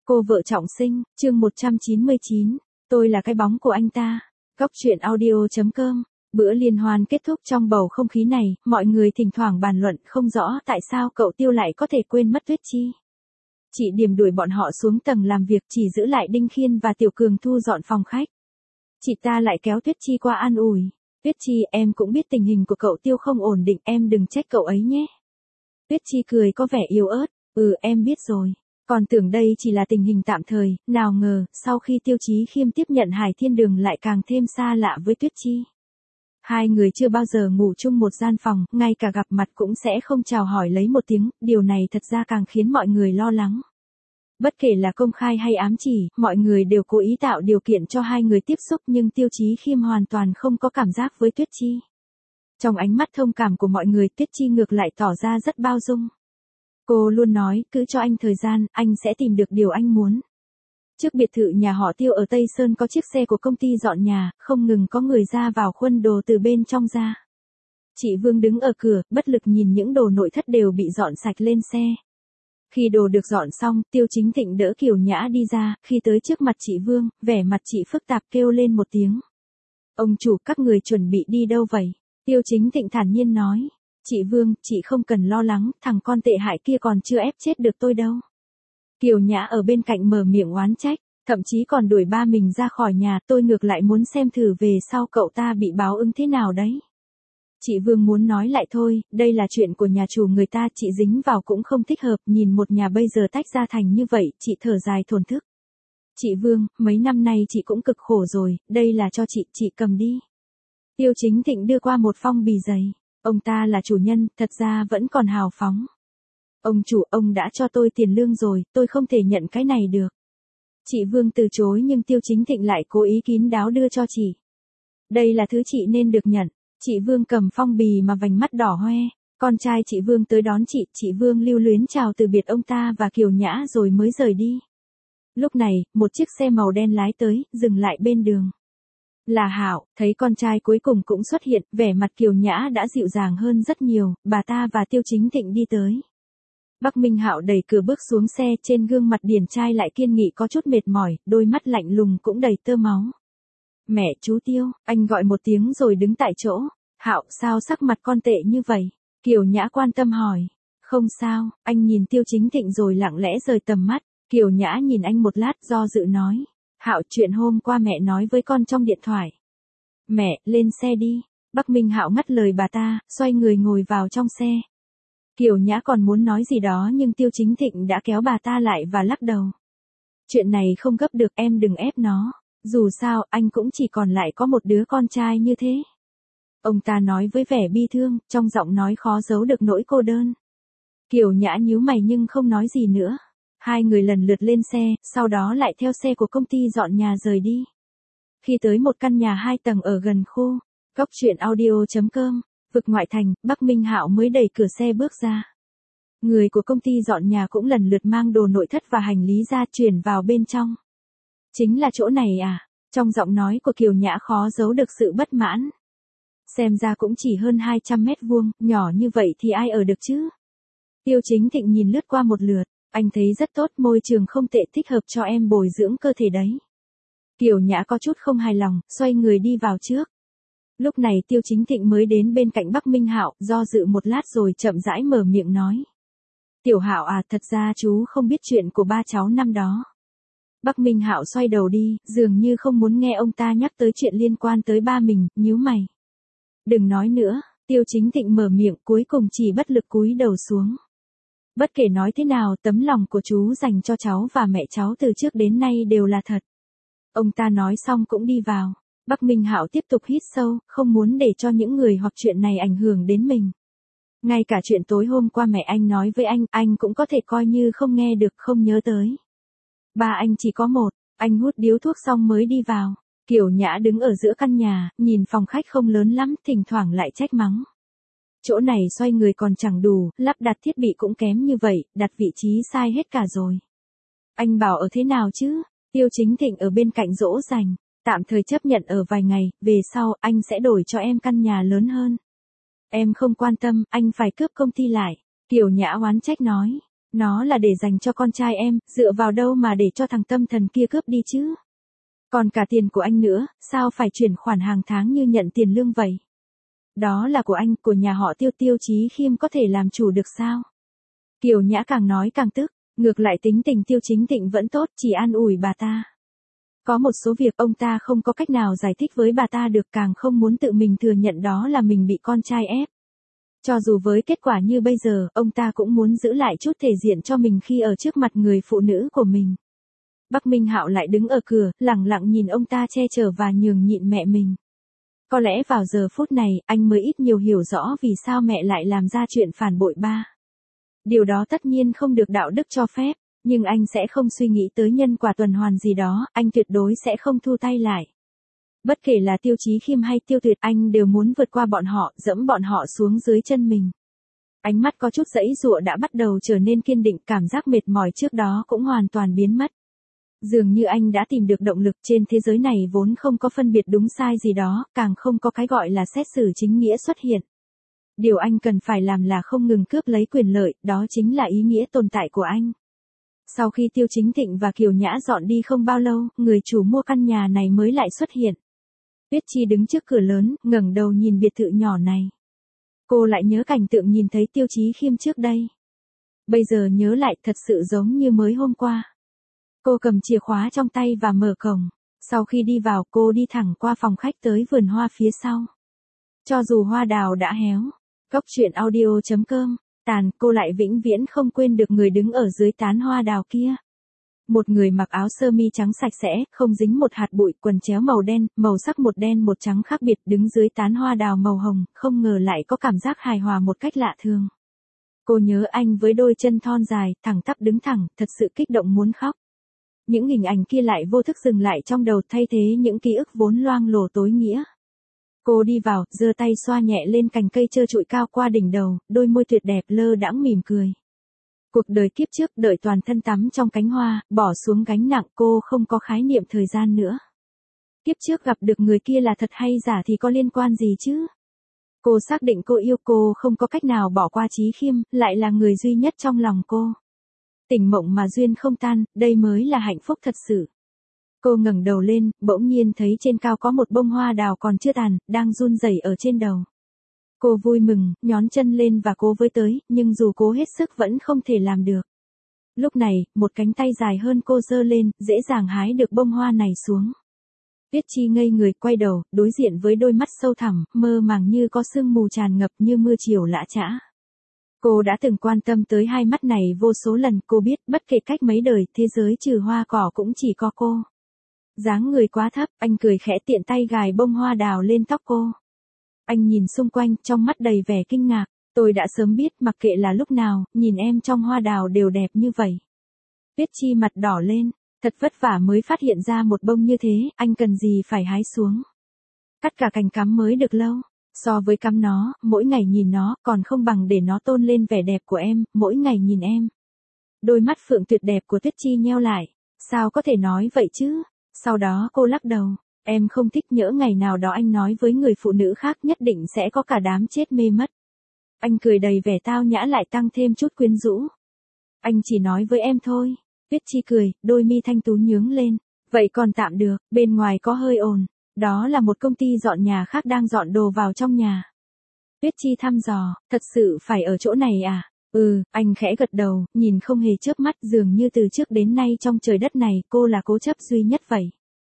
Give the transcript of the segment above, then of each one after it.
Cô vợ trọng sinh, chương 199, tôi là cái bóng của anh ta. Góc truyện audio.com. Bữa liên hoan kết thúc trong bầu không khí này, mọi người thỉnh thoảng bàn luận không rõ tại sao cậu Tiêu lại có thể quên mất Tuyết Chi. Chị Điềm đuổi bọn họ xuống tầng làm việc, chỉ giữ lại Đinh Khiên và Tiểu Cường thu dọn phòng khách. Chị ta lại kéo Tuyết Chi qua an ủi. Tuyết Chi, em cũng biết tình hình của cậu Tiêu không ổn định, em đừng trách cậu ấy nhé. Tuyết Chi cười có vẻ yếu ớt, em biết rồi. Còn tưởng đây chỉ là tình hình tạm thời, nào ngờ, sau khi Tiêu Chí Khiêm tiếp nhận Hải Thiên Đường lại càng thêm xa lạ với Tuyết Chi. Hai người chưa bao giờ ngủ chung một gian phòng, ngay cả gặp mặt cũng sẽ không chào hỏi lấy một tiếng, điều này thật ra càng khiến mọi người lo lắng. Bất kể là công khai hay ám chỉ, mọi người đều cố ý tạo điều kiện cho hai người tiếp xúc, nhưng Tiêu Chí Khiêm hoàn toàn không có cảm giác với Tuyết Chi. Trong ánh mắt thông cảm của mọi người, Tuyết Chi ngược lại tỏ ra rất bao dung. Cô luôn nói, cứ cho anh thời gian, anh sẽ tìm được điều anh muốn. Trước biệt thự nhà họ Tiêu ở Tây Sơn có chiếc xe của công ty dọn nhà, không ngừng có người ra vào khuân đồ từ bên trong ra. Chị Vương đứng ở cửa, bất lực nhìn những đồ nội thất đều bị dọn sạch lên xe. Khi đồ được dọn xong, Tiêu Chính Thịnh đỡ Kiều Nhã đi ra, khi tới trước mặt chị Vương, vẻ mặt chị phức tạp kêu lên một tiếng. Ông chủ, các người chuẩn bị đi đâu vậy? Tiêu Chính Thịnh thản nhiên nói. Chị Vương, chị không cần lo lắng, thằng con tệ hại kia còn chưa ép chết được tôi đâu. Kiều Nhã ở bên cạnh mở miệng oán trách, thậm chí còn đuổi ba mình ra khỏi nhà, tôi ngược lại muốn xem thử về sau cậu ta bị báo ứng thế nào đấy. Chị Vương muốn nói lại thôi, đây là chuyện của nhà chủ người ta, chị dính vào cũng không thích hợp, nhìn một nhà bây giờ tách ra thành như vậy, chị thở dài thổn thức. Chị Vương, mấy năm nay chị cũng cực khổ rồi, đây là cho chị cầm đi. Tiêu Chính Thịnh đưa qua một phong bì dày. Ông ta là chủ nhân, thật ra vẫn còn hào phóng. Ông chủ, ông đã cho tôi tiền lương rồi, tôi không thể nhận cái này được. Chị Vương từ chối nhưng Tiêu Chính Thịnh lại cố ý kín đáo đưa cho chị. Đây là thứ chị nên được nhận. Chị Vương cầm phong bì mà vành mắt đỏ hoe. Con trai chị Vương tới đón chị Vương lưu luyến chào từ biệt ông ta và Kiều Nhã rồi mới rời đi. Lúc này, một chiếc xe màu đen lái tới, dừng lại bên đường. Là Hạo, thấy con trai cuối cùng cũng xuất hiện, vẻ mặt Kiều Nhã đã dịu dàng hơn rất nhiều, bà ta và Tiêu Chính Thịnh đi tới. Bắc Minh Hạo đẩy cửa bước xuống xe, trên gương mặt điển trai lại kiên nghị có chút mệt mỏi, đôi mắt lạnh lùng cũng đầy tơ máu. Mẹ, chú Tiêu, anh gọi một tiếng rồi đứng tại chỗ. Hạo, sao sắc mặt con tệ như vậy? Kiều Nhã quan tâm hỏi. Không sao, anh nhìn Tiêu Chính Thịnh rồi lặng lẽ rời tầm mắt. Kiều Nhã nhìn anh một lát do dự nói. Hạo, chuyện hôm qua mẹ nói với con trong điện thoại. Mẹ, lên xe đi. Bắc Minh Hạo ngắt lời bà ta, xoay người ngồi vào trong xe. Kiều Nhã còn muốn nói gì đó nhưng Tiêu Chính Thịnh đã kéo bà ta lại và lắc đầu. Chuyện này không gấp được, em đừng ép nó. Dù sao, anh cũng chỉ còn lại có một đứa con trai như thế. Ông ta nói với vẻ bi thương, trong giọng nói khó giấu được nỗi cô đơn. Kiều Nhã nhíu mày nhưng không nói gì nữa. Hai người lần lượt lên xe, sau đó lại theo xe của công ty dọn nhà rời đi. Khi tới một căn nhà 2 tầng ở gần khu Góc truyện audio.com, vực ngoại thành, Bắc Minh Hạo mới đẩy cửa xe bước ra. Người của công ty dọn nhà cũng lần lượt mang đồ nội thất và hành lý ra chuyển vào bên trong. Chính là chỗ này à? Trong giọng nói của Kiều Nhã khó giấu được sự bất mãn. Xem ra cũng chỉ hơn 200 mét vuông, nhỏ như vậy thì ai ở được chứ? Tiêu Chính Thịnh nhìn lướt qua một lượt, anh thấy rất tốt, môi trường không tệ, thích hợp cho em bồi dưỡng cơ thể đấy. Kiều Nhã có chút không hài lòng, xoay người đi vào trước. Lúc này Tiêu Chính Thịnh mới đến bên cạnh Bắc Minh Hạo, do dự một lát rồi chậm rãi mở miệng nói. Tiểu Hạo à, thật ra chú không biết chuyện của ba cháu năm đó. Bắc Minh Hạo xoay đầu đi, dường như không muốn nghe ông ta nhắc tới chuyện liên quan tới ba mình, nhíu mày. Đừng nói nữa, Tiêu Chính Thịnh mở miệng, cuối cùng chỉ bất lực cúi đầu xuống. Bất kể nói thế nào, tấm lòng của chú dành cho cháu và mẹ cháu từ trước đến nay đều là thật. Ông ta nói xong cũng đi vào. Bắc Minh Hạo tiếp tục hít sâu, không muốn để cho những người hoặc chuyện này ảnh hưởng đến mình. Ngay cả chuyện tối hôm qua mẹ anh nói với anh cũng có thể coi như không nghe được, không nhớ tới. Ba anh chỉ có một, anh hút điếu thuốc xong mới đi vào. Kiều Nhã đứng ở giữa căn nhà, nhìn phòng khách không lớn lắm, thỉnh thoảng lại trách mắng. Chỗ này xoay người còn chẳng đủ, lắp đặt thiết bị cũng kém như vậy, đặt vị trí sai hết cả rồi. Anh bảo ở thế nào chứ? Tiêu Chính Thịnh ở bên cạnh dỗ dành. Tạm thời chấp nhận ở vài ngày, về sau anh sẽ đổi cho em căn nhà lớn hơn. Em không quan tâm, anh phải cướp công ty lại. Kiều Nhã oán trách nói. Nó là để dành cho con trai em, dựa vào đâu mà để cho thằng tâm thần kia cướp đi chứ? Còn cả tiền của anh nữa, sao phải chuyển khoản hàng tháng như nhận tiền lương vậy? Đó là của anh, của nhà họ Tiêu. Tiêu Chí Khiêm có thể làm chủ được sao? Kiều Nhã càng nói càng tức, ngược lại tính tình Tiêu Chính Thịnh vẫn tốt, chỉ an ủi bà ta. Có một số việc ông ta không có cách nào giải thích với bà ta được, càng không muốn tự mình thừa nhận đó là mình bị con trai ép. Cho dù với kết quả như bây giờ, ông ta cũng muốn giữ lại chút thể diện cho mình khi ở trước mặt người phụ nữ của mình. Bắc Minh Hạo lại đứng ở cửa, lẳng lặng nhìn ông ta che chở và nhường nhịn mẹ mình. Có lẽ vào giờ phút này, anh mới ít nhiều hiểu rõ vì sao mẹ lại làm ra chuyện phản bội ba. Điều đó tất nhiên không được đạo đức cho phép, nhưng anh sẽ không suy nghĩ tới nhân quả tuần hoàn gì đó, anh tuyệt đối sẽ không thu tay lại. Bất kể là Tiêu Chí Khiêm hay Tiêu Tuyệt, anh đều muốn vượt qua bọn họ, dẫm bọn họ xuống dưới chân mình. Ánh mắt có chút giãy giụa đã bắt đầu trở nên kiên định, cảm giác mệt mỏi trước đó cũng hoàn toàn biến mất. Dường như anh đã tìm được động lực. Trên thế giới này vốn không có phân biệt đúng sai gì đó, càng không có cái gọi là xét xử chính nghĩa xuất hiện. Điều anh cần phải làm là không ngừng cướp lấy quyền lợi, đó chính là ý nghĩa tồn tại của anh. Sau khi Tiêu Chính Thịnh và Kiều Nhã dọn đi không bao lâu, người chủ mua căn nhà này mới lại xuất hiện. Tuyết Chi đứng trước cửa lớn, ngẩng đầu nhìn biệt thự nhỏ này. Cô lại nhớ cảnh tượng nhìn thấy Tiêu Chí Khiêm trước đây. Bây giờ nhớ lại thật sự giống như mới hôm qua. Cô cầm chìa khóa trong tay và mở cổng. Sau khi đi vào, cô đi thẳng qua phòng khách tới vườn hoa phía sau. Cho dù hoa đào đã héo, Góc truyện audio.com, cô lại vĩnh viễn không quên được người đứng ở dưới tán hoa đào kia. Một người mặc áo sơ mi trắng sạch sẽ, không dính một hạt bụi, quần chéo màu đen, màu sắc một đen một trắng khác biệt, đứng dưới tán hoa đào màu hồng, không ngờ lại có cảm giác hài hòa một cách lạ thường. Cô nhớ anh với đôi chân thon dài, thẳng tắp đứng thẳng, thật sự kích động muốn khóc. Những hình ảnh kia lại vô thức dừng lại trong đầu, thay thế những ký ức vốn loang lổ tối nghĩa. Cô đi vào, giơ tay xoa nhẹ lên cành cây trơ trụi cao qua đỉnh đầu, đôi môi tuyệt đẹp lơ đãng mỉm cười. Cuộc đời kiếp trước đợi toàn thân tắm trong cánh hoa, bỏ xuống gánh nặng, cô không có khái niệm thời gian nữa. Kiếp trước gặp được người kia là thật hay giả thì có liên quan gì chứ? Cô xác định cô yêu, cô không có cách nào bỏ qua Chí Khiêm, lại là người duy nhất trong lòng cô. Tình mộng mà duyên không tan, đây mới là hạnh phúc thật sự. Cô ngẩng đầu lên, bỗng nhiên thấy trên cao có một bông hoa đào còn chưa tàn, đang run rẩy ở trên đầu. Cô vui mừng, nhón chân lên và cố với tới, nhưng dù cố hết sức vẫn không thể làm được. Lúc này, một cánh tay dài hơn cô giơ lên, dễ dàng hái được bông hoa này xuống. Tuyết Chi ngây người quay đầu, đối diện với đôi mắt sâu thẳm, mơ màng như có sương mù tràn ngập như mưa chiều lã chã. Cô đã từng quan tâm tới hai mắt này vô số lần, cô biết bất kể cách mấy đời, thế giới trừ hoa cỏ cũng chỉ có cô. Dáng người quá thấp, anh cười khẽ tiện tay gài bông hoa đào lên tóc cô. Anh nhìn xung quanh, trong mắt đầy vẻ kinh ngạc. Tôi đã sớm biết, mặc kệ là lúc nào, nhìn em trong hoa đào đều đẹp như vậy. Tuyết Chi mặt đỏ lên, thật vất vả mới phát hiện ra một bông như thế, anh cần gì phải hái xuống. Cắt cả cành cắm mới được lâu. So với cắm nó, mỗi ngày nhìn nó, còn không bằng để nó tôn lên vẻ đẹp của em, mỗi ngày nhìn em. Đôi mắt phượng tuyệt đẹp của Tuyết Chi nheo lại. Sao có thể nói vậy chứ? Sau đó cô lắc đầu. Em không thích, nhỡ ngày nào đó anh nói với người phụ nữ khác nhất định sẽ có cả đám chết mê mất. Anh cười đầy vẻ tao nhã lại tăng thêm chút quyến rũ. Anh chỉ nói với em thôi. Tuyết Chi cười, đôi mi thanh tú nhướng lên. Vậy còn tạm được, bên ngoài có hơi ồn. Đó là một công ty dọn nhà khác đang dọn đồ vào trong nhà. Tuyết Chi thăm dò, thật sự phải ở chỗ này à? Anh khẽ gật đầu, nhìn không hề chớp mắt, dường như từ trước đến nay trong trời đất này cô là cố chấp duy nhất vậy.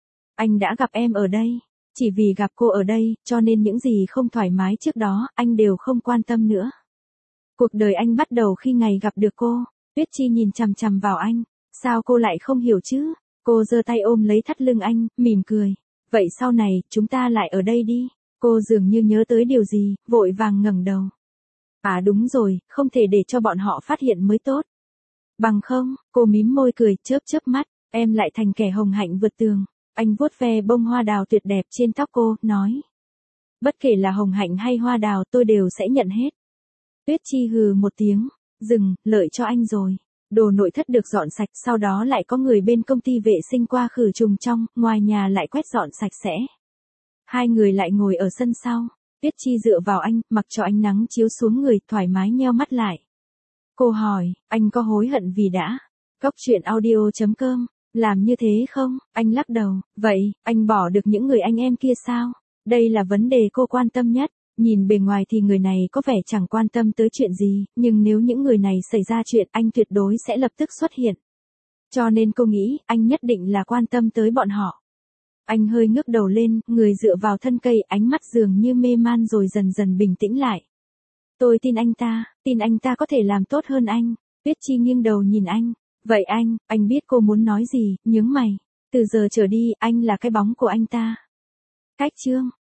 Anh đã gặp em ở đây. Chỉ vì gặp cô ở đây, cho nên những gì không thoải mái trước đó, anh đều không quan tâm nữa. Cuộc đời anh bắt đầu khi ngày gặp được cô. Tuyết Chi nhìn chằm chằm vào anh. Sao cô lại không hiểu chứ? Cô giơ tay ôm lấy thắt lưng anh, mỉm cười. Vậy sau này, chúng ta lại ở đây đi. Cô dường như nhớ tới điều gì, vội vàng ngẩng đầu. À đúng rồi, không thể để cho bọn họ phát hiện mới tốt. Bằng không, cô mím môi cười, chớp chớp mắt, em lại thành kẻ hồng hạnh vượt tường. Anh vuốt ve bông hoa đào tuyệt đẹp trên tóc cô, nói. Bất kể là hồng hạnh hay hoa đào tôi đều sẽ nhận hết. Tuyết Chi hừ một tiếng, dừng, lợi cho anh rồi. Đồ nội thất được dọn sạch, sau đó lại có người bên công ty vệ sinh qua khử trùng trong, ngoài nhà lại quét dọn sạch sẽ. Hai người lại ngồi ở sân sau. Tuyết Chi dựa vào anh, mặc cho ánh nắng chiếu xuống người, thoải mái nheo mắt lại. Cô hỏi, anh có hối hận vì đã Góc chuyện audio.com làm như thế không? Anh lắc đầu, vậy, anh bỏ được những người anh em kia sao? Đây là vấn đề cô quan tâm nhất. Nhìn bề ngoài thì người này có vẻ chẳng quan tâm tới chuyện gì, nhưng nếu những người này xảy ra chuyện anh tuyệt đối sẽ lập tức xuất hiện. Cho nên cô nghĩ, anh nhất định là quan tâm tới bọn họ. Anh hơi ngước đầu lên, người dựa vào thân cây, ánh mắt dường như mê man rồi dần dần bình tĩnh lại. Tôi tin anh ta có thể làm tốt hơn anh. Tuyết Chi nghiêng đầu nhìn anh. Vậy anh biết cô muốn nói gì, nhướng mày. Từ giờ trở đi, anh là cái bóng của anh ta. Cách chương